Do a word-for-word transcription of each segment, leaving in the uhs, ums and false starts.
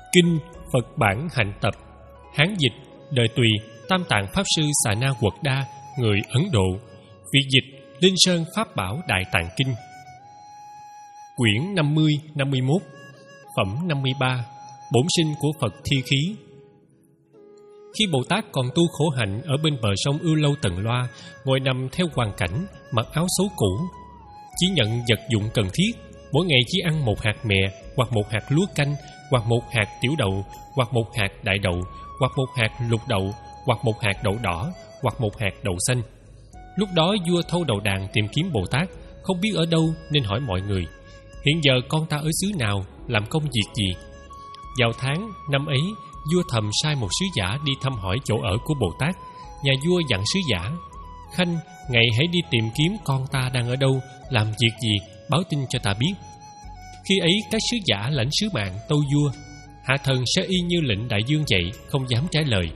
Kinh Phật Bản Hạnh Tập, Hán dịch, đời Tùy, Tam Tạng Pháp Sư Xà Na Quật Đa, người Ấn Độ. Việt dịch Linh Sơn Pháp Bảo Đại Tạng Kinh. Quyển năm mươi năm mươi mốt. Phẩm năm mươi ba. Bổn sinh của Phật Thi Khí. Khi Bồ Tát còn tu khổ hạnh ở bên bờ sông Ưu Lâu Tần Loa, ngồi nằm theo hoàn cảnh, mặc áo xấu cũ, chỉ nhận vật dụng cần thiết, mỗi ngày chỉ ăn một hạt mè, hoặc một hạt lúa canh, hoặc một hạt tiểu đậu, hoặc một hạt đại đậu, hoặc một hạt lục đậu, hoặc một hạt đậu đỏ, hoặc một hạt đậu xanh. Lúc đó vua Thâu Đầu Đàn tìm kiếm Bồ Tát, không biết ở đâu nên hỏi mọi người: hiện giờ con ta ở xứ nào, làm công việc gì? Vào tháng năm ấy, vua thầm sai một sứ giả đi thăm hỏi chỗ ở của Bồ Tát. Nhà vua dặn sứ giả: Khanh, ngày hãy đi tìm kiếm con ta đang ở đâu, làm việc gì, báo tin cho ta biết. Khi ấy các sứ giả lãnh sứ mạng tâu vua. Hạ thần sẽ y như lệnh đại dương vậy, không dám trái lời.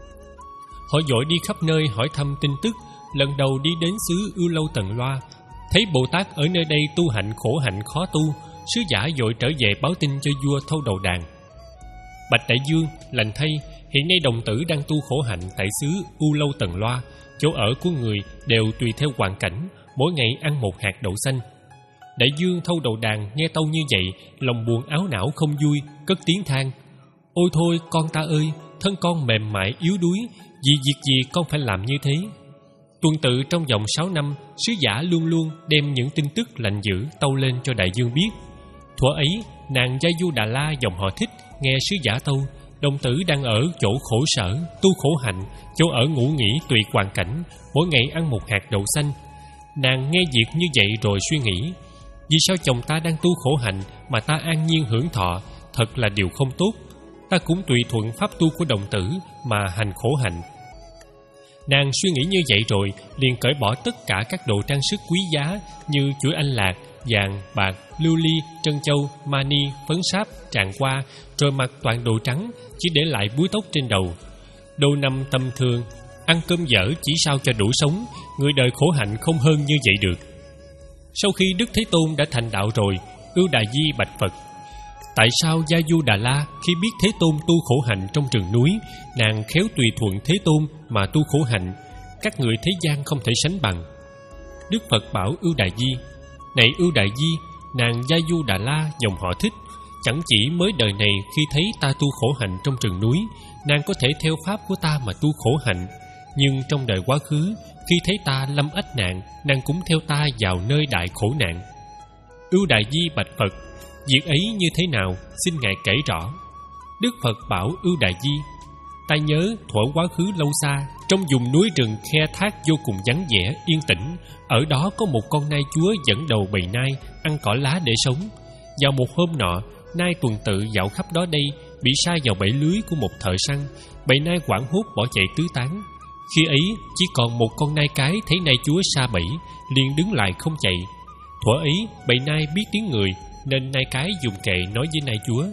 Họ vội đi khắp nơi hỏi thăm tin tức. Lần đầu đi đến xứ Ưu Lâu Tần Loa, thấy Bồ Tát ở nơi đây tu hạnh khổ hạnh khó tu, sứ giả vội trở về báo tin cho vua Thâu Đầu Đàn. Bạch đại vương, lành thay, hiện nay đồng tử đang tu khổ hạnh tại xứ Ưu Lâu Tần Loa. Chỗ ở của người đều tùy theo hoàn cảnh, mỗi ngày ăn một hạt đậu xanh. Đại vương Thâu Đầu Đàn nghe tâu như vậy, lòng buồn áo não không vui, cất tiếng than: Ôi thôi con ta ơi, thân con mềm mại yếu đuối, vì việc gì con phải làm như thế? Tuần tự trong vòng sáu năm, sứ giả luôn luôn đem những tin tức lành dữ tâu lên cho đại vương biết. Thuở ấy, nàng Gia Du Đà La dòng họ Thích nghe sứ giả tâu, đồng tử đang ở chỗ khổ sở, tu khổ hạnh, chỗ ở ngủ nghỉ tùy hoàn cảnh, mỗi ngày ăn một hạt đậu xanh. Nàng nghe việc như vậy rồi suy nghĩ: vì sao chồng ta đang tu khổ hạnh mà ta an nhiên hưởng thọ, thật là điều không tốt. Ta cũng tùy thuận pháp tu của đồng tử mà hành khổ hạnh. Nàng suy nghĩ như vậy rồi liền cởi bỏ tất cả các đồ trang sức quý giá như chuỗi anh lạc, vàng, bạc, lưu ly, trân châu, mani, phấn sáp, tràng hoa, rồi mặc toàn đồ trắng, chỉ để lại búi tóc trên đầu. Đô năm tầm thường, ăn cơm dở chỉ sao cho đủ sống, người đời khổ hạnh không hơn như vậy được. Sau khi Đức Thế Tôn đã thành đạo rồi, Ưu Đà Di bạch Phật: tại sao Gia Du Đà La khi biết Thế Tôn tu khổ hạnh trong rừng núi, nàng khéo tùy thuận Thế Tôn mà tu khổ hạnh, các người thế gian không thể sánh bằng? Đức Phật bảo Ưu Đà Di: này Ưu Đà Di, nàng Gia Du Đà La dòng họ Thích, chẳng chỉ mới đời này khi thấy ta tu khổ hạnh trong rừng núi, nàng có thể theo pháp của ta mà tu khổ hạnh, nhưng trong đời quá khứ, khi thấy ta lâm ách nạn, nàng cũng theo ta vào nơi đại khổ nạn. Ưu Đà Di bạch Phật: việc ấy như thế nào, xin ngài kể rõ. Đức Phật bảo Ưu Đà Di: ta nhớ thuở quá khứ lâu xa, trong vùng núi rừng khe thác vô cùng vắng vẻ yên tĩnh, ở đó có một con nai chúa dẫn đầu bầy nai ăn cỏ lá để sống. Vào một hôm nọ, nai tuần tự dạo khắp đó đây, bị sa vào bẫy lưới của một thợ săn. Bầy nai hoảng hốt bỏ chạy tứ tán. Khi ấy chỉ còn một con nai cái thấy nai chúa sa bẫy, liền đứng lại không chạy. Thuở ấy bầy nai biết tiếng người, nên nai cái dùng kệ nói với nai chúa: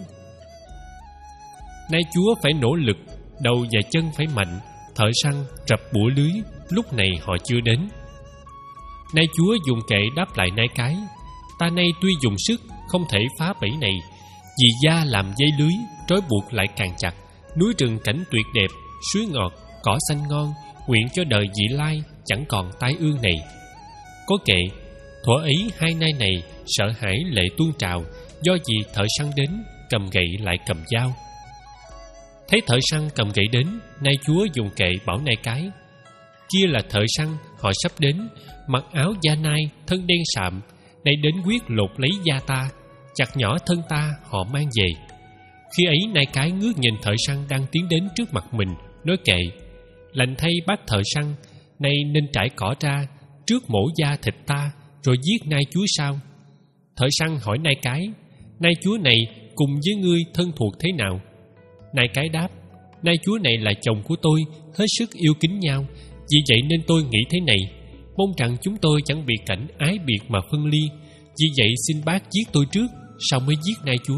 nai chúa phải nỗ lực, đầu và chân phải mạnh, thợ săn rập bủa lưới, lúc này họ chưa đến. Nai chúa dùng kệ đáp lại nai cái: ta nay tuy dùng sức, không thể phá bẫy này, vì da làm dây lưới, trói buộc lại càng chặt. Núi rừng cảnh tuyệt đẹp, suối ngọt, cỏ xanh ngon, nguyện cho đời vị lai chẳng còn tai ương này. Có kệ, thuở ấy hai nai này sợ hãi lệ tuôn trào, do gì thợ săn đến, cầm gậy lại cầm dao. Thấy thợ săn cầm gậy đến, nai chúa dùng kệ bảo nai cái: kia là thợ săn, họ sắp đến, mặc áo da nai, thân đen sạm, nay đến quyết lột lấy da ta, chặt nhỏ thân ta họ mang về. Khi ấy nai cái ngước nhìn thợ săn đang tiến đến trước mặt mình, nói kệ: lành thay bác thợ săn, nay nên trải cỏ ra, trước mổ da thịt ta, rồi giết nai chúa sao? Thợ săn hỏi nai cái: nai chúa này cùng với ngươi thân thuộc thế nào? Nai cái đáp: nai chúa này là chồng của tôi, hết sức yêu kính nhau, vì vậy nên tôi nghĩ thế này, mong rằng chúng tôi chẳng bị cảnh ái biệt mà phân ly, vì vậy xin bác giết tôi trước, sau mới giết nai chúa.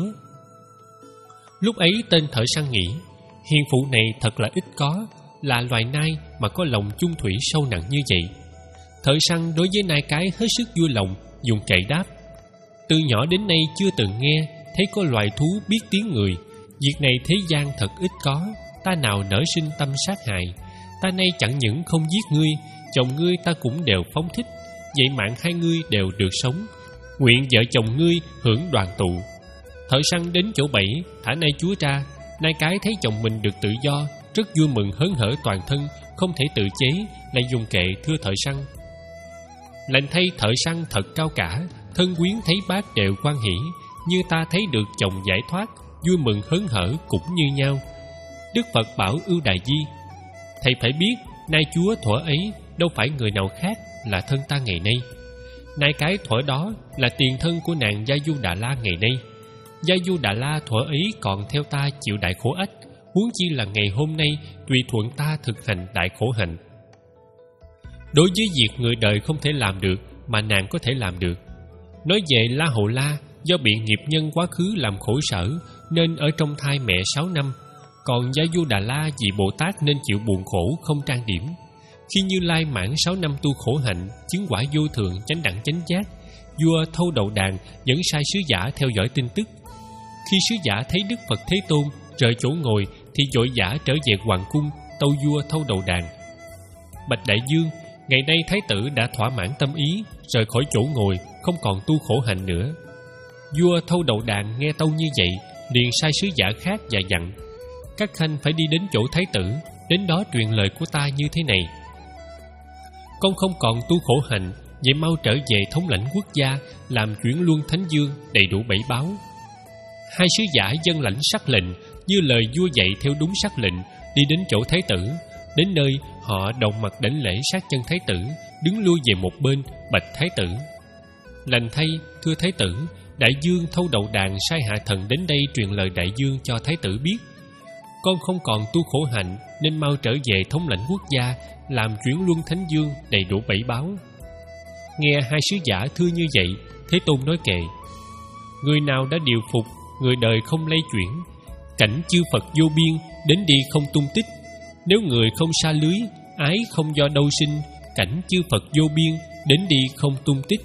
Lúc ấy tên thợ săn nghĩ: hiền phụ này thật là ít có, là loài nai mà có lòng chung thủy sâu nặng như vậy. Thợ săn đối với nai cái hết sức vui lòng, dùng kệ đáp: từ nhỏ đến nay chưa từng nghe thấy có loài thú biết tiếng người, Việc này thế gian thật ít có, ta nào nỡ sinh tâm sát hại. Ta nay chẳng những không giết ngươi, chồng ngươi ta cũng đều phóng thích, vậy mạng hai ngươi đều được sống. Nguyện vợ chồng ngươi hưởng đoàn tụ. Thợ săn đến chỗ bẫy, thả nai chúa ra. Nai cái thấy chồng mình được tự do, rất vui mừng hớn hở toàn thân, không thể tự chế, lại dùng kệ thưa thợ săn. Lành thay thợ săn thật cao cả, thân quyến thấy bác đều hoan hỷ, như ta thấy được chồng giải thoát, vui mừng hớn hở cũng như nhau. Đức Phật bảo Ưu Đà Di: thầy phải biết, nai chúa thuở ấy đâu phải người nào khác là thân ta ngày nay. Nai cái thuở đó là tiền thân của nàng Gia Du Đà La ngày nay. Gia Du Đà La thuở ấy còn theo ta chịu đại khổ ách, huống chi là ngày hôm nay tùy thuận ta thực hành đại khổ hạnh. Đối với việc người đời không thể làm được mà nàng có thể làm được. Nói về La Hầu La, do bị nghiệp nhân quá khứ làm khổ sở nên ở trong thai mẹ sáu năm. Còn Gia Du Đà La vì Bồ Tát nên chịu buồn khổ không trang điểm. Khi Như Lai mãn sáu năm tu khổ hạnh, chứng quả vô thường chánh đẳng chánh giác, vua Thâu Đậu Đàn dẫn sai sứ giả theo dõi tin tức. Khi sứ giả thấy Đức Phật Thế Tôn rời chỗ ngồi thì vội vã trở về hoàng cung tâu vua Thâu Đậu Đàn: bạch đại vương, ngày nay thái tử đã thỏa mãn tâm ý, rời khỏi chỗ ngồi, không còn tu khổ hạnh nữa. Vua Thâu Đậu Đàn nghe tâu như vậy, liền sai sứ giả khác và dặn: các khanh phải đi đến chỗ thái tử, đến đó truyền lời của ta như thế này: con không còn tu khổ hạnh, vậy mau trở về thống lãnh quốc gia, làm chuyển luân thánh dương, đầy đủ bảy báo. Hai sứ giả dân lãnh sắc lệnh, như lời vua dạy theo đúng sắc lệnh, đi đến chỗ thái tử. Đến nơi, họ đồng mặt đảnh lễ sát chân thái tử, đứng lui về một bên, bạch thái tử: lành thay, thưa thái tử, đại vương Thâu Đậu Đàn sai hạ thần đến đây truyền lời đại vương cho thái tử biết. Con không còn tu khổ hạnh nên mau trở về thống lãnh quốc gia, làm chuyển luân thánh dương, đầy đủ bảy báo. Nghe hai sứ giả thưa như vậy, Thế Tôn nói kệ: người nào đã điều phục, người đời không lay chuyển. Cảnh chư Phật vô biên, đến đi không tung tích. Nếu người không sa lưới, ái không do đâu sinh. Cảnh chư Phật vô biên, đến đi không tung tích.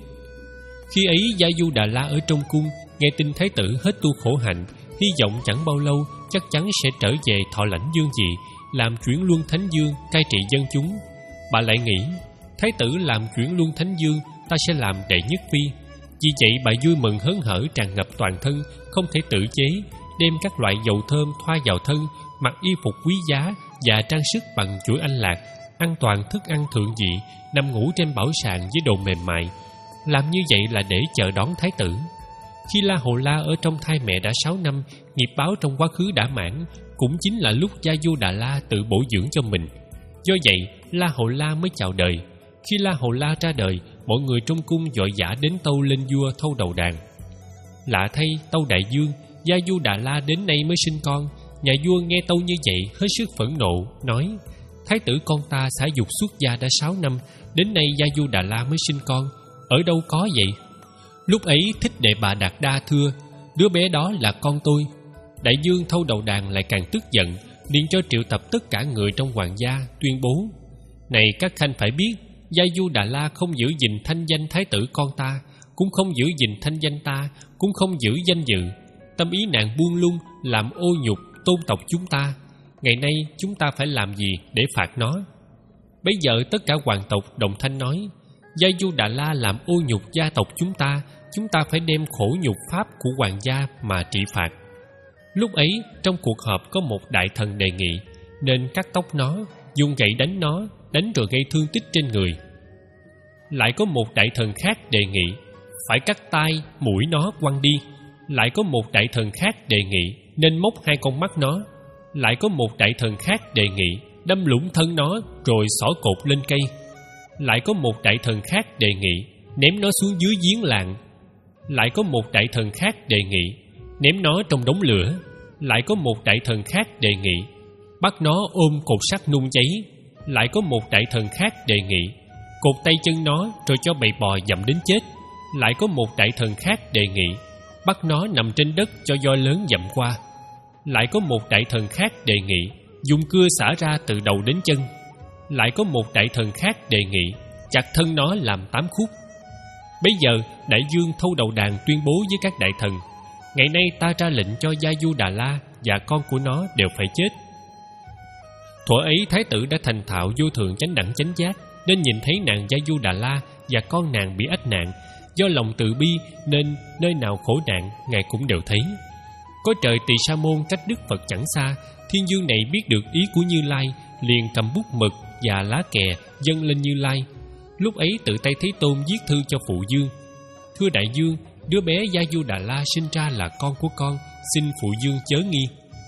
Khi ấy Gia Du Đà La ở trong cung, nghe tin thái tử hết tu khổ hạnh, hy vọng chẳng bao lâu chắc chắn sẽ trở về thọ lãnh dương vị, làm chuyển luân thánh dương, cai trị dân chúng. Bà lại nghĩ: thái tử làm chuyển luân thánh dương, ta sẽ làm đệ nhất phi. Vì vậy bà vui mừng hớn hở tràn ngập toàn thân, không thể tự chế, đem các loại dầu thơm thoa vào thân, mặc y phục quý giá và trang sức bằng chuỗi anh lạc, ăn toàn thức ăn thượng vị, nằm ngủ trên bảo sàng với đồ mềm mại. Làm như vậy là để chờ đón thái tử. Khi La Hầu La ở trong thai mẹ đã sáu năm, nghiệp báo trong quá khứ đã mãn, cũng chính là lúc Gia Du Đà La tự bổ dưỡng cho mình. Do vậy, La Hầu La mới chào đời. Khi La Hầu La ra đời, mọi người trong cung vội vã đến tâu lên vua Thâu Đậu Đàn: lạ thay, tâu đại vương, Gia Du Đà La đến nay mới sinh con. Nhà vua nghe tâu như vậy hết sức phẫn nộ, nói: thái tử con ta xả dục xuất gia đã sáu năm, đến nay Gia Du Đà La mới sinh con, ở đâu có vậy? Lúc ấy Thích Đệ Bà Đạt Đa thưa: đứa bé đó là con tôi. Đại vương Thâu Đậu Đàn lại càng tức giận, liền cho triệu tập tất cả người trong hoàng gia, tuyên bố: này các khanh phải biết, Gia Du Đà La không giữ gìn thanh danh thái tử con ta, cũng không giữ gìn thanh danh ta, cũng không giữ danh dự. Tâm ý nàng buông lung, làm ô nhục tôn tộc chúng ta. Ngày nay chúng ta phải làm gì để phạt nó? Bấy giờ tất cả hoàng tộc đồng thanh nói: Gia Du Đà La làm ô nhục gia tộc chúng ta, chúng ta phải đem khổ nhục pháp của hoàng gia mà trị phạt. Lúc ấy trong cuộc họp có một đại thần đề nghị nên cắt tóc nó, dùng gậy đánh nó, đánh rồi gây thương tích trên người. Lại có một đại thần khác đề nghị phải cắt tai, mũi nó quăng đi. Lại có một đại thần khác đề nghị nên móc hai con mắt nó. Lại có một đại thần khác đề nghị đâm lũng thân nó rồi xỏ cột lên cây. Lại có một đại thần khác đề nghị ném nó xuống dưới giếng làng. Lại có một đại thần khác đề nghị ném nó trong đống lửa. Lại có một đại thần khác đề nghị bắt nó ôm cột sắt nung cháy. Lại có một đại thần khác đề nghị cột tay chân nó rồi cho bầy bò dẫm đến chết. Lại có một đại thần khác đề nghị bắt nó nằm trên đất cho voi lớn dẫm qua. Lại có một đại thần khác đề nghị dùng cưa xả ra từ đầu đến chân. Lại có một đại thần khác đề nghị chặt thân nó làm tám khúc. Bấy giờ đại vương Thâu Đậu Đàn tuyên bố với các đại thần: ngày nay ta ra lệnh cho Gia Du Đà La và con của nó đều phải chết. Thuở ấy thái tử đã thành thạo vô thượng chánh đẳng chánh giác, nên nhìn thấy nàng Gia Du Đà La và con nàng bị ách nạn, do lòng từ bi nên nơi nào khổ nạn ngài cũng đều thấy. Có trời Tỳ Sa Môn cách Đức Phật chẳng xa, thiên dương này biết được ý của Như Lai, liền cầm bút mực và lá kè dâng lên Như Lai. Lúc ấy tự tay Thế Tôn viết thư cho Phụ Dương: Thưa Đại Dương, đứa bé Gia Du Đà La sinh ra là con của con, xin Phụ Dương chớ nghi.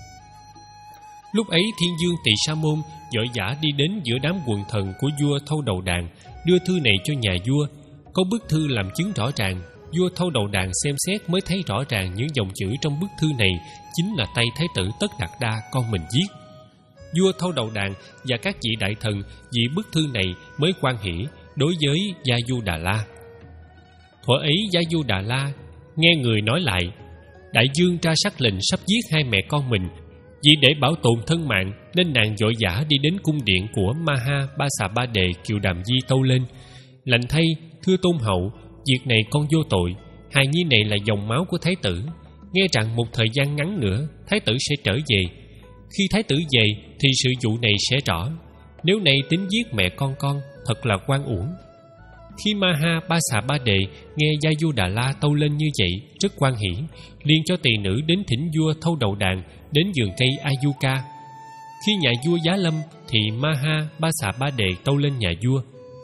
Lúc ấy thiên dương Tỳ Sa Môn vội vã đi đến giữa đám quần thần của vua Thâu Đầu Đàn, đưa thư này cho nhà vua. Có bức thư làm chứng rõ ràng. Vua Thâu Đầu Đàn xem xét mới thấy rõ ràng những dòng chữ trong bức thư này chính là tay Thái tử Tất Đạt Đa con mình viết. Vua Thâu Đầu Đàn và các vị đại thần vì bức thư này mới hoan hỷ đối với Gia Du Đà La. Thuở ấy Gia Du Đà La nghe người nói lại: Đại Dương ra sắc lệnh sắp giết hai mẹ con mình. Vì để bảo tồn thân mạng nên nàng vội vã đi đến cung điện của Maha Ba Xà Ba Đề Kiều Đàm Di tâu lên: Lành thay, thưa Tôn Hậu, việc này con vô tội. Hài nhi này là dòng máu của Thái tử. Nghe rằng một thời gian ngắn nữa Thái tử sẽ trở về. Khi Thái tử về thì sự vụ này sẽ rõ. Nếu này tính giết mẹ con con, thật là oan uổng. Khi Maha Ba Xà Ba Đề nghe Gia Du Đà La tâu lên như vậy, rất hoan hỷ, liền cho tỳ nữ đến thỉnh vua Thâu Đầu Đàn đến vườn cây Ayuka. Khi nhà vua giá lâm thì Maha Ba Xà Ba Đề tâu lên nhà vua: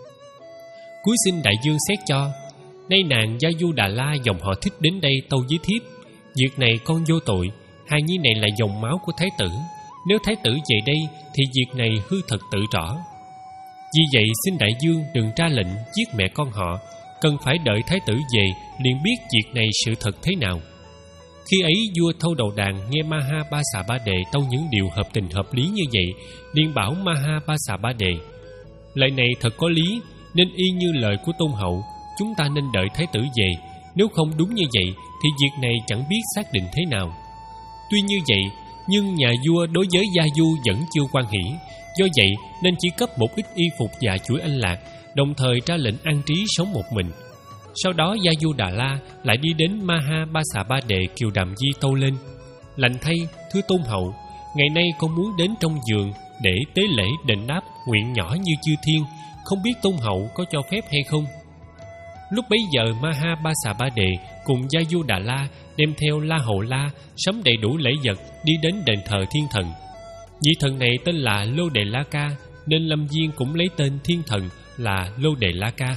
Cúi xin đại dương xét cho, nay nàng Gia Du Đà La dòng họ Thích đến đây tâu với thiếp. Việc này con vô tội, hài nhi này là dòng máu của Thái tử. Nếu Thái tử về đây thì việc này hư thật tự rõ. Vì vậy xin đại dương đừng ra lệnh giết mẹ con họ, cần phải đợi Thái tử về liền biết việc này sự thật thế nào. Khi ấy vua Thâu Đầu Đàn nghe Maha Ba Xà Ba Đề tâu những điều hợp tình hợp lý như vậy, liền bảo Maha Ba Xà Ba Đề: Lời này thật có lý, nên y như lời của Tôn Hậu, chúng ta nên đợi Thái tử về. Nếu không đúng như vậy thì việc này chẳng biết xác định thế nào. Tuy như vậy, nhưng nhà vua đối với Gia Du vẫn chưa hoan hỷ. Do vậy nên chỉ cấp một ít y phục và chuỗi anh lạc, đồng thời ra lệnh an trí sống một mình. Sau đó Gia Du Đà La lại đi đến Maha Ba Xà Ba Đề Kiều Đàm Di tâu lên: Lành thay, thưa Tôn Hậu, ngày nay con muốn đến trong vườn để tế lễ đền đáp nguyện nhỏ như chư thiên, không biết Tôn Hậu có cho phép hay không. Lúc bấy giờ Maha Ba Xà Ba Đề cùng Gia Du Đà La đem theo La Hầu La sắm đầy đủ lễ vật đi đến đền thờ thiên thần. Vị thần này tên là Lô Đề La Ca, nên Lâm Viên cũng lấy tên thiên thần là Lô Đề La Ca.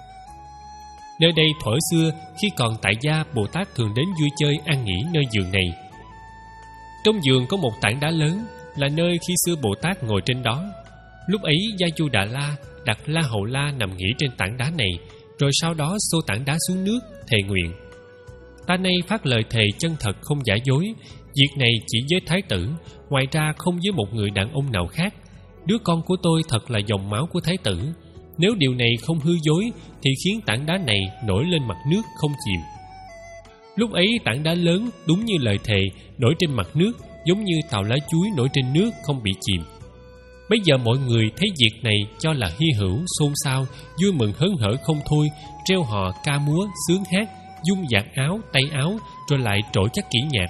Nơi đây thuở xưa khi còn tại gia, Bồ Tát thường đến vui chơi an nghỉ nơi vườn này. Trong vườn có một tảng đá lớn, là nơi khi xưa Bồ Tát ngồi trên đó. Lúc ấy Gia Du Đà La đặt La Hầu La nằm nghỉ trên tảng đá này, rồi sau đó xô tảng đá xuống nước thề nguyện: Ta nay phát lời thề chân thật không giả dối, việc này chỉ với Thái tử, ngoài ra không với một người đàn ông nào khác. Đứa con của tôi thật là dòng máu của Thái tử. Nếu điều này không hư dối thì khiến tảng đá này nổi lên mặt nước không chìm. Lúc ấy tảng đá lớn đúng như lời thề nổi trên mặt nước, giống như tàu lá chuối nổi trên nước không bị chìm. Bây giờ mọi người thấy việc này cho là hy hữu, xôn xao, vui mừng hớn hở không thôi, reo hò ca múa, sướng hát, dung vạt áo, tay áo, rồi lại trổ chắc kỹ nhạc.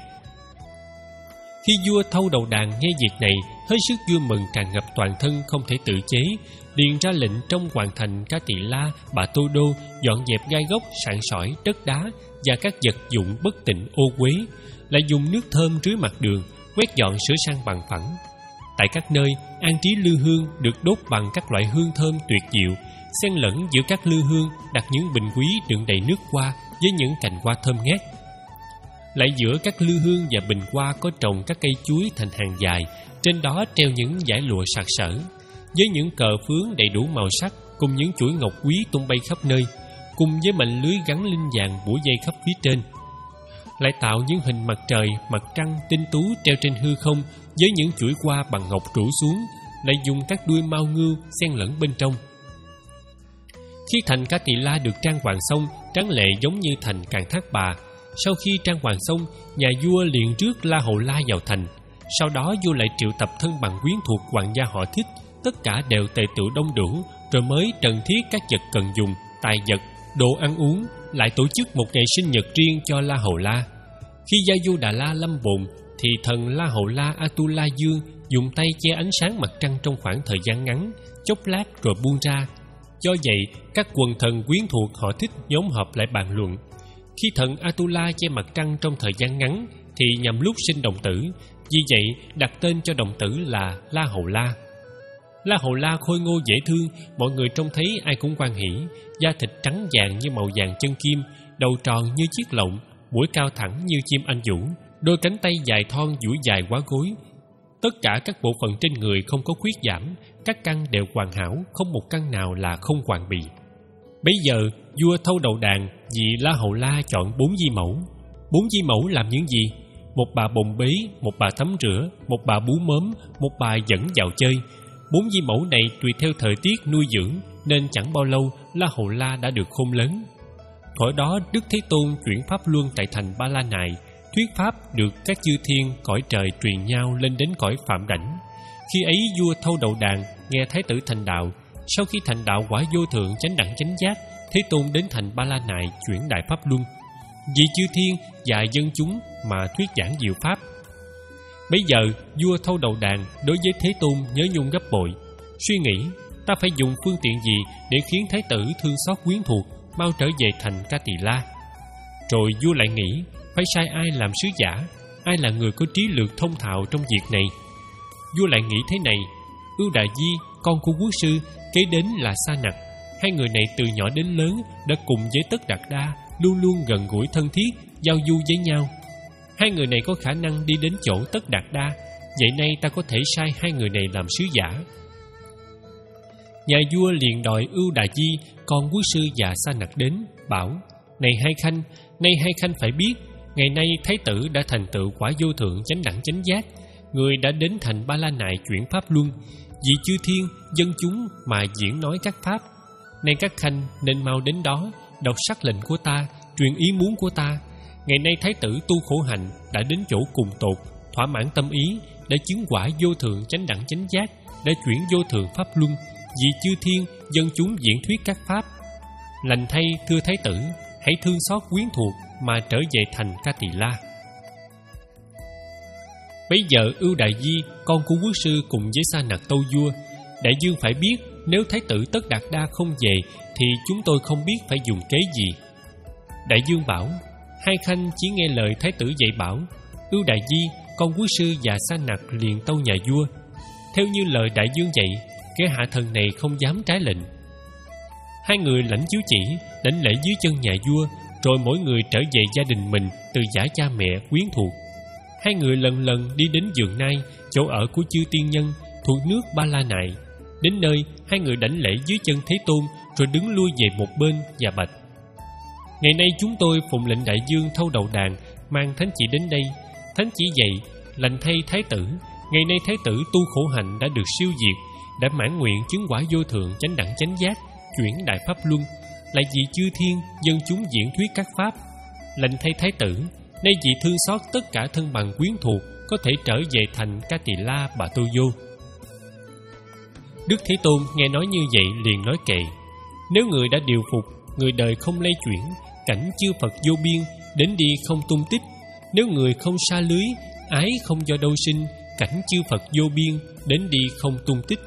Khi vua Thâu Đầu Đàn nghe việc này, hết sức vui mừng tràn ngập toàn thân không thể tự chế, liền ra lệnh trong hoàng thành Ca Tỳ La, Bà Tô Đô dọn dẹp gai gốc, sạn sỏi, đất đá và các vật dụng bất tịnh ô uế, lại dùng nước thơm rưới mặt đường, quét dọn sửa sang bằng phẳng. Tại các nơi an trí lư hương được đốt bằng các loại hương thơm tuyệt diệu, xen lẫn giữa các lư hương đặt những bình quý đựng đầy nước hoa với những cành hoa thơm ngát. Lại giữa các lư hương và bình hoa có trồng các cây chuối thành hàng dài, trên đó treo những dải lụa sặc sỡ, với những cờ phướng đầy đủ màu sắc, cùng những chuỗi ngọc quý tung bay khắp nơi, cùng với mảnh lưới gắn linh vàng bủa dây khắp phía trên. Lại tạo những hình mặt trời, mặt trăng tinh tú treo trên hư không, với những chuỗi hoa bằng ngọc rủ xuống, lại dùng các đuôi mao ngưu xen lẫn bên trong. Khi thành Ca Tỳ La được trang hoàng xong, tráng lệ giống như thành Càn Thác Bà. Sau khi trang hoàng xong, nhà vua liền rước La Hầu La vào thành. Sau đó vua lại triệu tập thân bằng quyến thuộc hoàng gia họ Thích, tất cả đều tề tựu đông đủ, rồi mới trần thiết các vật cần dùng, tài vật, đồ ăn uống, lại tổ chức một ngày sinh nhật riêng cho La Hầu La. Khi Gia Du Đà La lâm bồn, thì thần La Hầu La Atula Dương dùng tay che ánh sáng mặt trăng trong khoảng thời gian ngắn, chốc lát rồi buông ra. Do vậy, các quần thần quyến thuộc họ thích nhóm họp lại bàn luận. Khi thần Atula che mặt trăng trong thời gian ngắn thì nhằm lúc sinh đồng tử, vì vậy đặt tên cho đồng tử là La Hầu La. La Hầu La khôi ngô dễ thương, mọi người trông thấy ai cũng hoan hỉ. Da thịt trắng vàng như màu vàng chân kim, đầu tròn như chiếc lọng, mũi cao thẳng như chim anh vũ, đôi cánh tay dài thon duỗi dài quá gối. Tất cả các bộ phận trên người không có khuyết giảm, các căn đều hoàn hảo, không một căn nào là không hoàn bị. Bấy giờ vua thâu đầu đàn vì La Hầu La chọn bốn di mẫu. Bốn di mẫu làm những gì? Một bà bồng bế, một bà tắm rửa, một bà bú mớm, một bà dẫn vào chơi. Bốn di mẫu này tùy theo thời tiết nuôi dưỡng, nên chẳng bao lâu La Hầu La đã được khôn lớn. Thuở đó Đức Thế Tôn chuyển pháp luân tại thành Ba La Nại, thuyết pháp được các chư thiên cõi trời truyền nhau lên đến cõi Phạm Đảnh. Khi ấy vua thâu đầu đàn nghe Thái tử thành đạo. Sau khi thành đạo quả vô thượng chánh đẳng chánh giác, Thế Tôn đến thành Ba La Nại chuyển đại pháp luân, vì chư thiên và dân chúng mà thuyết giảng diệu pháp. Bây giờ vua thâu đầu đàn đối với Thế Tôn nhớ nhung gấp bội, suy nghĩ ta phải dùng phương tiện gì để khiến Thái tử thương xót quyến thuộc, mau trở về thành Ca Tỳ La. Rồi vua lại nghĩ phải sai ai làm sứ giả, ai là người có trí lược thông thạo trong việc này. Vua lại nghĩ thế này: Ưu Đà Di, con của quốc sư, kế đến là Sa Nặc. Hai người này từ nhỏ đến lớn đã cùng với Tất Đạt Đa luôn luôn gần gũi thân thiết, giao du với nhau. Hai người này có khả năng đi đến chỗ Tất Đạt Đa, vậy nay ta có thể sai hai người này làm sứ giả. Nhà vua liền đòi Ưu Đà Di, con quốc sư và Sa Nặc đến, bảo: Này hai khanh, nay hai khanh phải biết, ngày nay Thái tử đã thành tựu quả vô thượng chánh đẳng chánh giác, người đã đến thành Ba La Nại chuyển pháp luân, vì chư thiên dân chúng mà diễn nói các pháp. Nay các khanh nên mau đến đó, đọc sắc lệnh của ta, truyền ý muốn của ta. Ngày nay Thái tử tu khổ hạnh đã đến chỗ cùng tột, thỏa mãn tâm ý, đã chứng quả vô thượng chánh đẳng chánh giác, đã chuyển vô thượng pháp luân, vì chư thiên dân chúng diễn thuyết các pháp. Lành thay thưa Thái tử, hãy thương xót quyến thuộc mà trở về thành Ca Tỳ La. Bấy giờ Ưu Đại Di, con của quốc sư cùng với Sa Nặc tâu vua: Đại dương phải biết, nếu Thái tử Tất Đạt Đa không về thì chúng tôi không biết phải dùng kế gì. Đại dương bảo: Hai khanh chỉ nghe lời Thái tử dạy bảo. Ưu Đại Di, con quốc sư và Sa Nặc liền tâu nhà vua: Theo như lời đại dương dạy, kẻ hạ thần này không dám trái lệnh. Hai người lãnh chiếu chỉ, đảnh lễ dưới chân nhà vua, rồi mỗi người trở về gia đình mình, từ giả cha mẹ quyến thuộc. Hai người lần lần đi đến Giường Nai, chỗ ở của chư tiên nhân thuộc nước Ba La Nại. Đến nơi, hai người đảnh lễ dưới chân Thế Tôn, rồi đứng lui về một bên và bạch: Ngày nay chúng tôi phụng lệnh đại dương thâu đầu đàn mang thánh chỉ đến đây. Thánh chỉ dạy: Lành thay Thái tử, ngày nay Thái tử tu khổ hạnh đã được siêu diệt, đã mãn nguyện chứng quả vô thượng chánh đẳng chánh giác, chuyển đại pháp luân, lại vì chư thiên dân chúng diễn thuyết các pháp. Lành thay Thái tử, nay vì thương xót tất cả thân bằng quyến thuộc, có thể trở về thành Ca Tỳ La Bà Tô Vô. Đức Thế Tôn nghe nói như vậy liền nói kệ: Nếu người đã điều phục, người đời không lay chuyển, cảnh chư Phật vô biên, đến đi không tung tích. Nếu người không sa lưới, ái không do đâu sinh, cảnh chư Phật vô biên, đến đi không tung tích.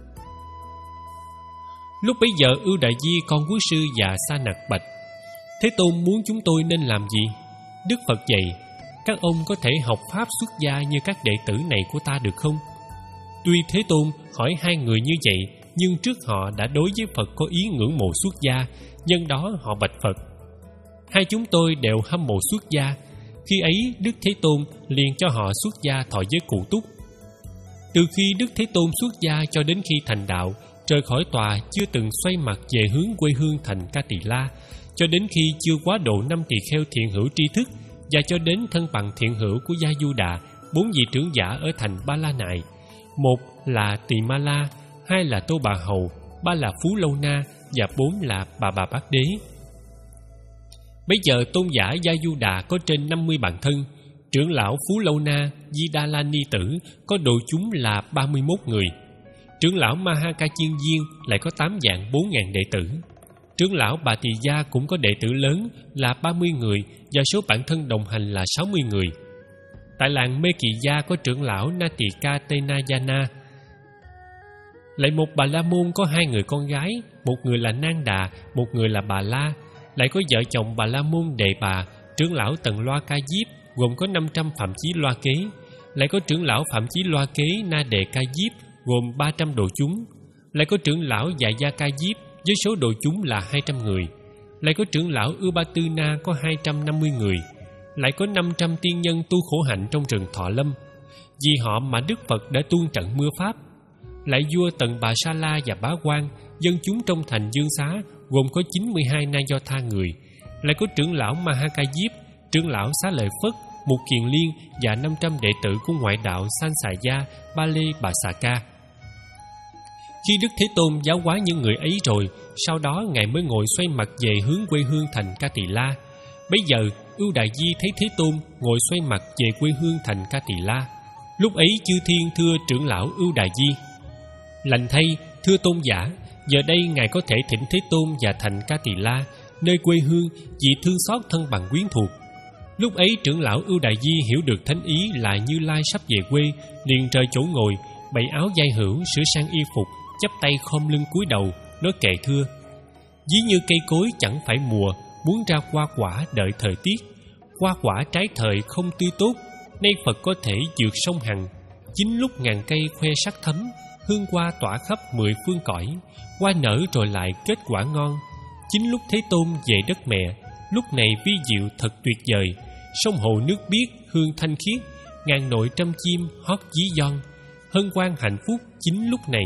Lúc bấy giờ Ưu Đại Di, con quốc sư và Sa Nặc bạch: Thế Tôn muốn chúng tôi nên làm gì? Đức Phật dạy: Các ông có thể học pháp xuất gia như các đệ tử này của ta được không? Tuy Thế Tôn hỏi hai người như vậy, nhưng trước họ đã đối với Phật có ý ngưỡng mộ xuất gia, nhân đó họ bạch Phật: Hai chúng tôi đều hâm mộ xuất gia. Khi ấy Đức Thế Tôn liền cho họ xuất gia thọ giới cụ túc. Từ khi Đức Thế Tôn xuất gia cho đến khi thành đạo, rời khỏi tòa chưa từng xoay mặt về hướng quê hương thành Ca Tỳ La, cho đến khi chưa quá độ năm tỳ kheo thiện hữu tri thức, và cho đến thân bằng thiện hữu của Gia Du Đà, bốn vị trưởng giả ở thành Ba La Nại. Một là Tỳ Ma La, hai là Tô Bà Hầu, ba là Phú Lâu Na, và bốn là Bà Bà Bát Đế. Bây giờ tôn giả Gia Du Đà có trên năm mươi bạn thân. Trưởng lão Phú Lâu Na, Di Đa La Ni Tử có độ chúng là ba mươi mốt người. Trưởng lão Ma Ha Ca Chiên Viên lại có tám vạn bốn ngàn đệ tử. Trưởng lão Bà Tỳ Gia cũng có đệ tử lớn là ba mươi người, và số bạn thân đồng hành là sáu mươi người. Tại làng Mê Kỳ Gia có trưởng lão Natika Tenayana. Lại một Bà La Môn có hai người con gái, một người là Nang Đà, một người là Bà La. Lại có vợ chồng Bà La Môn Đề Bà, trưởng lão Tần Loa Ca Diếp, gồm có năm trăm Phạm Chí Loa Kế. Lại có trưởng lão Phạm Chí Loa Kế Na Đề Ca Diếp, gồm ba trăm đồ chúng. Lại có trưởng lão Dạ Gia Ca Diếp với số đồ chúng là hai trăm người. Lại có trưởng lão Ưu Ba Tư Na có hai trăm năm mươi người. Lại có năm trăm tiên nhân tu khổ hạnh trong rừng Thọ Lâm. Vì họ mà Đức Phật đã tuôn trận mưa pháp. Lại vua Tần Bà Sa La và Bá Quan, dân chúng trong thành Dương Xá gồm có chín mươi hai Na Do Tha người. Lại có trưởng lão Ma Ha Ca Diếp, trưởng lão Xá Lợi Phất, Mục Kiền Liên và năm trăm đệ tử của ngoại đạo San Xà Gia, Ba Lê Bà Xà Ca. Khi Đức Thế Tôn giáo hóa những người ấy rồi, sau đó Ngài mới ngồi xoay mặt về hướng quê hương thành Ca Tỳ La. Bấy giờ Ưu Đại Di thấy Thế Tôn ngồi xoay mặt về quê hương thành Ca Tỳ La. Lúc ấy chư thiên thưa trưởng lão Ưu Đại Di: Lành thay, thưa tôn giả, giờ đây Ngài có thể thỉnh Thế Tôn và thành Ca Tỳ La, nơi quê hương, vì thương xót thân bằng quyến thuộc. Lúc ấy trưởng lão Ưu Đại Di hiểu được thánh ý là Như Lai sắp về quê, liền rời chỗ ngồi, bày áo giai hữu, sửa sang y phục, chắp tay khom lưng cúi đầu, nói kệ thưa: Ví như cây cối chẳng phải mùa, muốn ra hoa quả đợi thời tiết. Hoa quả trái thời không tươi tốt, nay Phật có thể vượt sông Hằng. Chính lúc ngàn cây khoe sắc thấm, hương hoa tỏa khắp mười phương cõi. Hoa nở rồi lại kết quả ngon. Chính lúc Thế Tôn về đất mẹ, lúc này vi diệu thật tuyệt vời. Sông hồ nước biếc hương thanh khiết, ngàn nội trăm chim hót dí gion. Hân hoan hạnh phúc chính lúc này.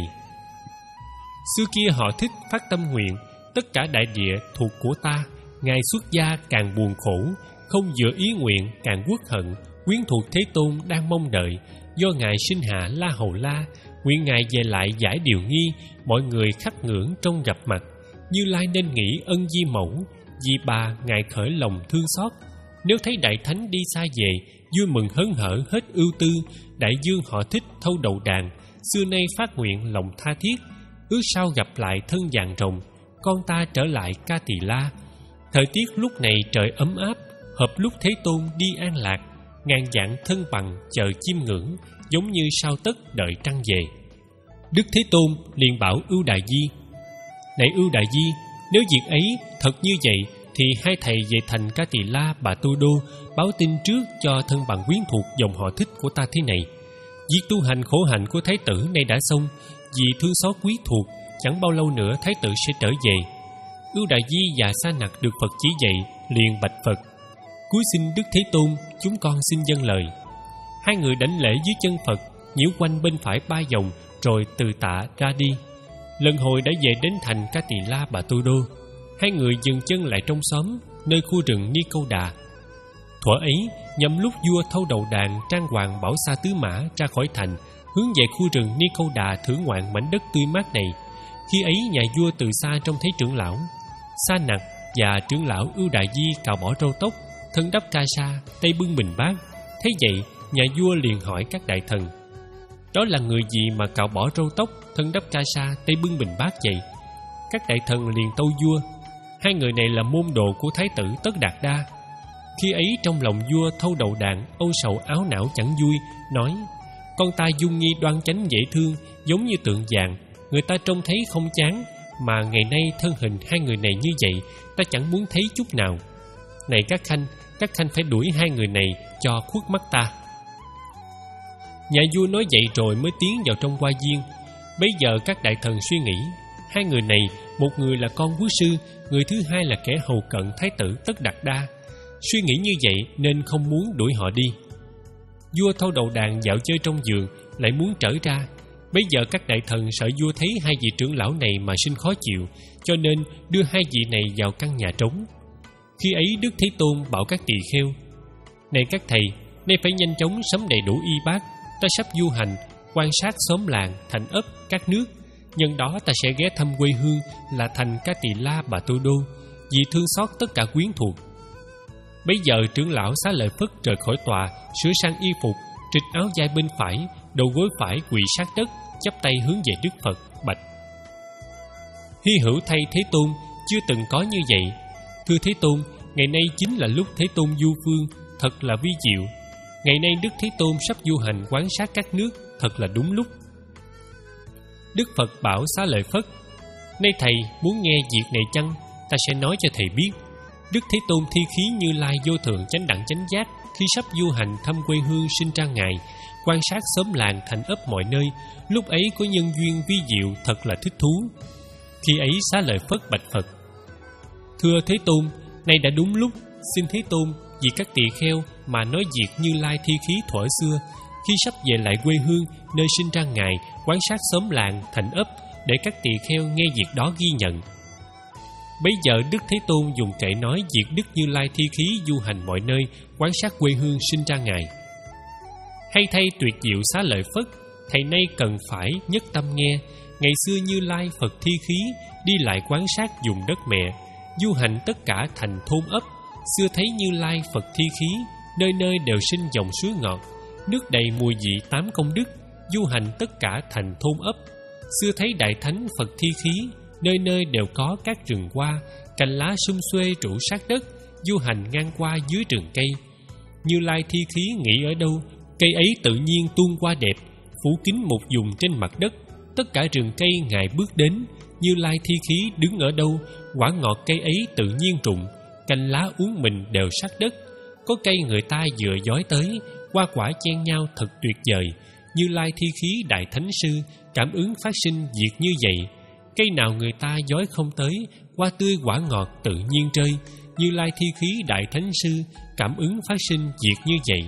Xưa kia họ thích phát tâm nguyện, tất cả đại địa thuộc của ta. Ngài xuất gia càng buồn khổ, không dựa ý nguyện càng uất hận. Quyến thuộc Thế Tôn đang mong đợi, do Ngài sinh hạ La Hầu La. Nguyện Ngài về lại giải điều nghi, mọi người khắc ngưỡng trong gặp mặt. Như Lai nên nghĩ ân di mẫu, vì bà Ngài khởi lòng thương xót. Nếu thấy Đại Thánh đi xa về, vui mừng hớn hở hết ưu tư. Đại dương họ thích thâu đầu đàn, xưa nay phát nguyện lòng tha thiết. Ước sao gặp lại thân vàng rồng, con ta trở lại Ca Tỳ La. Thời tiết lúc này trời ấm áp, hợp lúc Thế Tôn đi an lạc. Ngàn vạn thân bằng chờ chiêm ngưỡng, giống như sao tất đợi trăng về. Đức Thế Tôn liền bảo Ưu Đại Di: Này Ưu Đại Di, nếu việc ấy thật như vậy, thì hai thầy về thành Ca Tỳ La Bà Tô Đô báo tin trước cho thân bằng quyến thuộc dòng họ thích của ta thế này: Việc tu hành khổ hạnh của Thái tử nay đã xong, vì thương xót quý thuộc, chẳng bao lâu nữa Thái tử sẽ trở về. Ưu Đại Di và Sa Nặc được Phật chỉ dạy, liền bạch Phật: Cúi xin Đức Thế Tôn, chúng con xin dâng lời. Hai người đảnh lễ dưới chân Phật, nhiễu quanh bên phải ba vòng, rồi từ tạ ra đi. Lần hồi đã về đến thành Ca Tỳ La Bà Tô Đô. Hai người dừng chân lại trong xóm, nơi khu rừng Ni Câu Đà. Thuở ấy, nhằm lúc vua thâu đầu đàn trang hoàng bảo xa tứ mã ra khỏi thành, hướng về khu rừng Ni Câu Đà thưởng ngoạn mảnh đất tươi mát này. Khi ấy nhà vua từ xa trông thấy trưởng lão Sa Nặc và trưởng lão Ưu Đại Di cạo bỏ râu tóc, thân đắp ca sa, tay bưng bình bát. Thấy vậy, nhà vua liền hỏi các đại thần: Đó là người gì mà cạo bỏ râu tóc, thân đắp ca sa, tay bưng bình bát vậy? Các đại thần liền tâu vua: Hai người này là môn đồ của Thái tử Tất Đạt Đa. Khi ấy trong lòng vua thâu đầu đàn âu sầu áo não chẳng vui, nói: Con ta dung nghi đoan chánh dễ thương, giống như tượng vàng, người ta trông thấy không chán. Mà ngày nay thân hình hai người này như vậy, ta chẳng muốn thấy chút nào. Này các khanh, các khanh phải đuổi hai người này cho khuất mắt ta. Nhà vua nói vậy rồi mới tiến vào trong hoa viên. Bấy giờ các đại thần suy nghĩ, hai người này, một người là con quốc sư, người thứ hai là kẻ hầu cận Thái tử Tất Đạt Đa. Suy nghĩ như vậy nên không muốn đuổi họ đi. Vua thâu đầu đàn dạo chơi trong vườn, lại muốn trở ra. Bấy giờ các đại thần sợ vua thấy hai vị trưởng lão này mà sinh khó chịu, cho nên đưa hai vị này vào căn nhà trống. Khi ấy Đức Thế Tôn bảo các tỳ kheo: Này các thầy, nay phải nhanh chóng sắm đầy đủ y bát. Ta sắp du hành, quan sát xóm làng, thành ấp, các nước. Nhân đó ta sẽ ghé thăm quê hương là thành Ca Tỳ La Bà Tô Đô, vì thương xót tất cả quyến thuộc. Bấy giờ trưởng lão Xá Lợi Phất rời khỏi tòa, sửa sang y phục, trịch áo vai bên phải, đầu gối phải quỳ sát đất, chắp tay hướng về Đức Phật bạch: Hy hữu thay Thế Tôn, chưa từng có như vậy. Thưa Thế Tôn, ngày nay chính là lúc Thế Tôn du phương, thật là vi diệu. Ngày nay Đức Thế Tôn sắp du hành quán sát các nước, thật là đúng lúc. Đức Phật bảo Xá Lợi Phất: Nay thầy muốn nghe việc này chăng? Ta sẽ nói cho thầy biết. Đức Thế Tôn thi khí Như Lai vô thượng chánh đẳng chánh giác, khi sắp du hành thăm quê hương sinh ra Ngài, quan sát xóm làng thành ấp mọi nơi, lúc ấy có nhân duyên vi diệu thật là thích thú. Khi ấy Xá Lợi Phất bạch Phật: Thưa Thế Tôn, nay đã đúng lúc. Xin Thế Tôn vì các tỳ kheo mà nói việc Như Lai thi khí thuở xưa, khi sắp về lại quê hương nơi sinh ra Ngài, quan sát xóm làng thành ấp, để các tỳ kheo nghe việc đó ghi nhận. Bấy giờ Đức Thế Tôn dùng kệ nói việc Đức Như Lai thi khí du hành mọi nơi, quan sát quê hương sinh ra Ngài. Hay thay tuyệt diệu Xá Lợi Phất, thầy nay cần phải nhất tâm nghe. Ngày xưa Như Lai Phật thi khí đi lại quan sát vùng đất mẹ, du hành tất cả thành thôn ấp. Xưa thấy Như Lai Phật thi khí, nơi nơi đều sinh dòng suối ngọt, nước đầy mùi vị tám công đức, du hành tất cả thành thôn ấp. Xưa thấy Đại Thánh Phật thi khí, nơi nơi đều có các rừng hoa, cành lá sum xuê trụ sát đất, du hành ngang qua dưới rừng cây. Như Lai thi khí nghỉ ở đâu, cây ấy tự nhiên tuôn qua đẹp, phủ kín một vùng trên mặt đất. Tất cả rừng cây Ngài bước đến, Như Lai thi khí đứng ở đâu, quả ngọt cây ấy tự nhiên rụng, cành lá uốn mình đều sát đất. Có cây người ta vừa dói tới, hoa quả chen nhau thật tuyệt vời. Như Lai thi khí Đại Thánh Sư cảm ứng phát sinh việc như vậy. Cây nào người ta dói không tới, hoa tươi quả ngọt tự nhiên rơi. Như Lai thi khí Đại Thánh Sư cảm ứng phát sinh việc như vậy.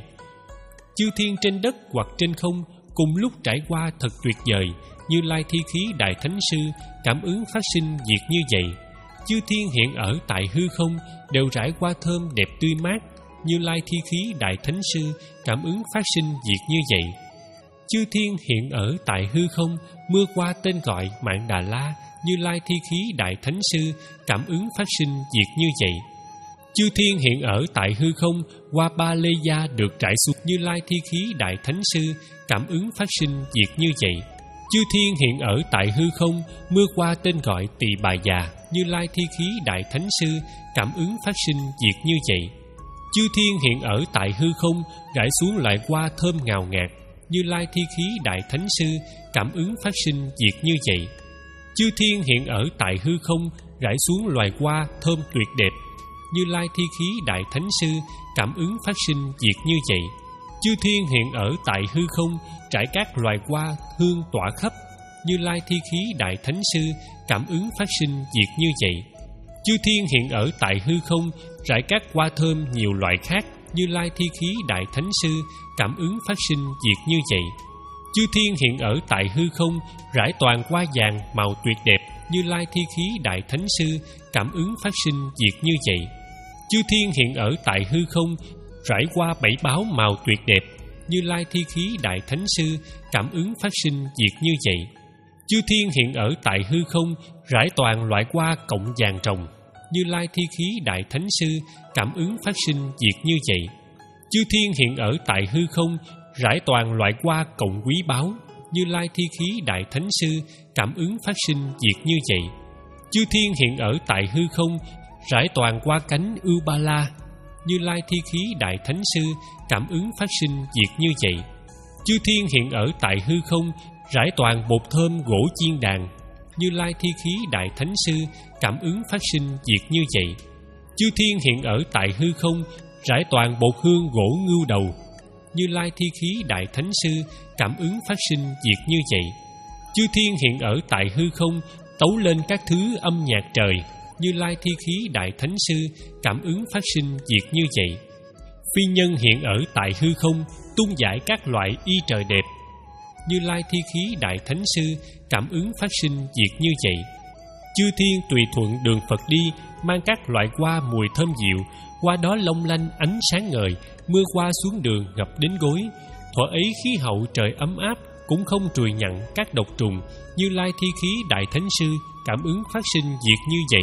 Chư thiên trên đất hoặc trên không cùng lúc trải qua thật tuyệt vời. Như Lai thi khí Đại Thánh Sư cảm ứng phát sinh việc như vậy. Chư thiên hiện ở tại hư không đều trải qua thơm đẹp tươi mát. Như Lai thi khí Đại Thánh Sư cảm ứng phát sinh việc như vậy. Chư thiên hiện ở tại hư không mưa qua tên gọi Mạn Đà La. Như Lai thi khí Đại Thánh Sư cảm ứng phát sinh việc như vậy. Chư thiên hiện ở tại hư không qua Ba Lê Gia được trải xuống. Như Lai thi khí Đại Thánh Sư cảm ứng phát sinh việc như vậy. Chư thiên hiện ở tại hư không mưa qua tên gọi Tỳ Bà Già. Như Lai thi khí Đại Thánh Sư cảm ứng phát sinh việc như vậy. Chư thiên hiện ở tại hư không rải xuống loại hoa thơm ngào ngạt. Như Lai thi khí Đại Thánh Sư cảm ứng phát sinh việc như vậy. Chư thiên hiện ở tại hư không rải xuống loài hoa thơm tuyệt đẹp. Như Lai thi khí Đại Thánh Sư cảm ứng phát sinh việc như vậy. Chư thiên hiện ở tại hư không trải các loài hoa hương tỏa khắp. Như Lai thi khí Đại Thánh Sư cảm ứng phát sinh việc như vậy. Chư thiên hiện ở tại hư không rải các hoa thơm nhiều loại khác. Như Lai thi khí Đại Thánh Sư cảm ứng phát sinh việc như vậy. Chư thiên hiện ở tại hư không rải toàn hoa vàng màu tuyệt đẹp. Như Lai thi khí Đại Thánh Sư cảm ứng phát sinh việc như vậy. Chư thiên hiện ở tại hư không rải hoa bảy báo màu tuyệt đẹp. Như Lai thi khí Đại Thánh Sư cảm ứng phát sinh việc như vậy. Chư thiên hiện ở tại hư không rải toàn loại hoa cộng vàng rồng. Như Lai thi khí Đại Thánh Sư cảm ứng phát sinh việc như vậy. Chư thiên hiện ở tại hư không rải toàn loại hoa cộng quý báu. Như Lai thi khí Đại Thánh Sư cảm ứng phát sinh việc như vậy. Chư thiên hiện ở tại hư không rải toàn hoa cánh ưu ba la. Như Lai thi khí Đại Thánh Sư cảm ứng phát sinh việc như vậy. Chư thiên hiện ở tại hư không rải toàn bột thơm gỗ chiên đàn. Như Lai thi khí Đại Thánh Sư cảm ứng phát sinh việc như vậy. Chư thiên hiện ở tại hư không rải toàn bột hương gỗ ngưu đầu. Như Lai thi khí Đại Thánh Sư cảm ứng phát sinh việc như vậy. Chư thiên hiện ở tại hư không tấu lên các thứ âm nhạc trời. Như Lai thi khí Đại Thánh Sư cảm ứng phát sinh việc như vậy. Phi nhân hiện ở tại hư không tung giải các loại y trời đẹp. Như Lai thi khí Đại Thánh Sư cảm ứng phát sinh việc như vậy. Chư thiên tùy thuận đường Phật đi, mang các loại hoa mùi thơm dịu. Hoa đó long lanh ánh sáng ngời, mưa qua xuống đường ngập đến gối. Thuở ấy khí hậu trời ấm áp, cũng không trùi nhặn các độc trùng. Như Lai thi khí Đại Thánh Sư cảm ứng phát sinh việc như vậy.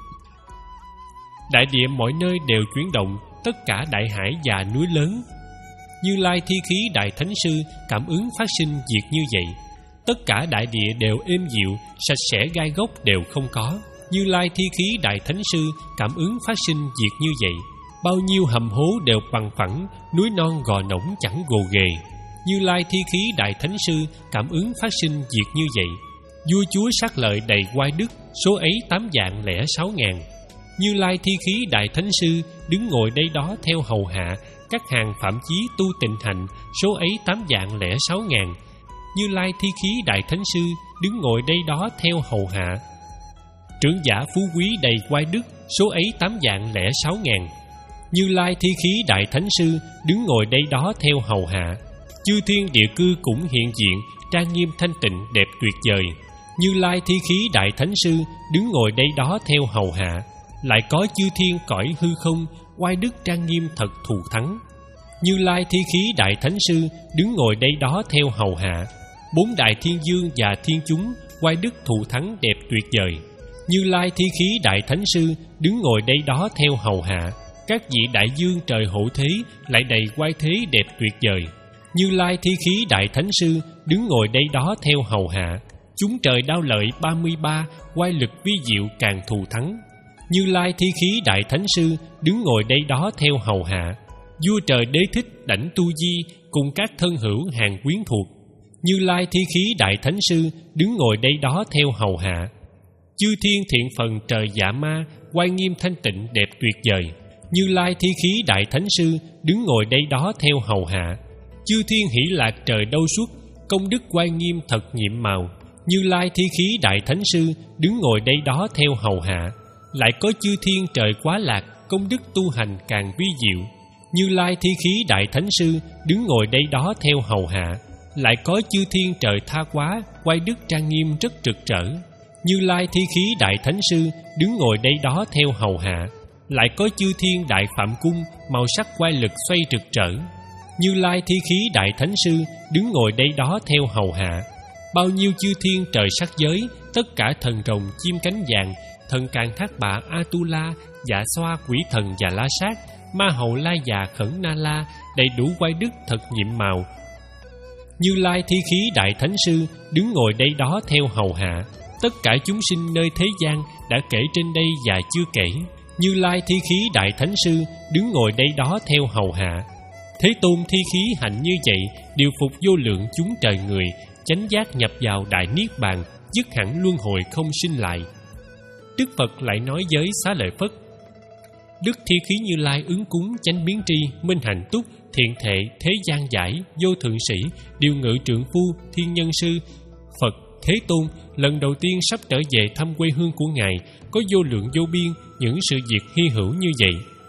Đại địa mọi nơi đều chuyển động, tất cả đại hải và núi lớn. Như Lai thi khí Đại Thánh Sư cảm ứng phát sinh việc như vậy. Tất cả đại địa đều êm dịu, sạch sẽ gai gốc đều không có. Như Lai thi khí Đại Thánh Sư cảm ứng phát sinh việc như vậy. bao nhiêu hầm hố đều bằng phẳng, núi non gò nổng chẳng gồ ghề. Như Lai Thi Khí Đại Thánh Sư cảm ứng phát sinh việc như vậy. Vua chúa sát lợi đầy oai đức, số ấy tám vạn lẻ sáu ngàn. Như Lai Thi Khí Đại Thánh Sư đứng ngồi đây đó theo hầu hạ các hàng phạm chí tu tịnh hạnh, số ấy tám vạn lẻ sáu ngàn. Như Lai Thi Khí Đại Thánh Sư đứng ngồi đây đó theo hầu hạ trưởng giả phú quý đầy oai đức, số ấy tám vạn lẻ sáu ngàn. Như Lai Thi Khí Đại Thánh Sư đứng ngồi đây đó theo hầu hạ chư thiên địa cư cũng hiện diện, trang nghiêm thanh tịnh đẹp tuyệt vời. Như Lai Thi Khí Đại Thánh Sư đứng ngồi đây đó theo hầu hạ lại có chư thiên cõi hư không, oai đức trang nghiêm thật thù thắng. Như Lai Thi Khí Đại Thánh Sư đứng ngồi đây đó theo hầu hạ bốn đại thiên dương và thiên chúng, oai đức thù thắng đẹp tuyệt vời. Như Lai Thi Khí Đại Thánh Sư đứng ngồi đây đó theo hầu hạ các vị đại dương trời hộ thế lại đầy oai thế đẹp tuyệt vời. Như Lai Thi Khí Đại Thánh Sư đứng ngồi đây đó theo hầu hạ chúng trời đao lợi ba mươi ba, oai lực vi diệu càng thù thắng. Như Lai Thi Khí Đại Thánh Sư đứng ngồi đây đó theo hầu hạ vua trời Đế Thích đảnh tu di cùng các thân hữu hàng quyến thuộc. Như Lai Thi Khí Đại Thánh Sư đứng ngồi đây đó theo hầu hạ chư thiên thiện phần trời dạ ma, oai nghiêm thanh tịnh đẹp tuyệt vời. Như Lai Thi Khí Đại Thánh Sư đứng ngồi đây đó theo hầu hạ chư thiên hỷ lạc trời đâu suốt, công đức oai nghiêm thật nhiệm màu. Như Lai Thi Khí Đại Thánh Sư đứng ngồi đây đó theo hầu hạ lại có chư thiên trời quá lạc, công đức tu hành càng vi diệu. Như Lai Thi Khí Đại Thánh Sư đứng ngồi đây đó theo hầu hạ lại có chư thiên trời tha quá, oai đức trang nghiêm rất trực trở. Như Lai Thi Khí Đại Thánh Sư đứng ngồi đây đó theo hầu hạ lại có chư thiên đại phạm cung, màu sắc oai lực xoay trực trở. Như Lai Thi Khí Đại Thánh Sư đứng ngồi đây đó theo hầu hạ bao nhiêu chư thiên trời sắc giới, tất cả thần rồng chim cánh vàng, thần Càn Thác Bạ Atula, Dạ Xoa quỷ thần và La Sát, ma hậu La Già Khẩn Na La, đầy đủ oai đức thật nhiệm màu. Như Lai Thi Khí Đại Thánh Sư đứng ngồi đây đó theo hầu hạ tất cả chúng sinh nơi thế gian đã kể trên đây và chưa kể. Như Lai Thi Khí Đại Thánh Sư đứng ngồi đây đó theo hầu hạ Thế Tôn thi khí hạnh như vậy, điều phục vô lượng chúng trời người, chánh giác nhập vào đại niết bàn, dứt hẳn luân hồi không sinh lại. Đức Phật lại nói với Xá Lợi Phất: Đức Thi Khí Như Lai ứng cúng chánh biến tri, minh hạnh túc, thiện thệ, thế gian giải, vô thượng sĩ, điều ngự trượng phu, thiên nhân sư. Phật Thế Tôn lần đầu tiên sắp trở về thăm quê hương của Ngài, có vô lượng vô biên những sự việc hy hữu như vậy.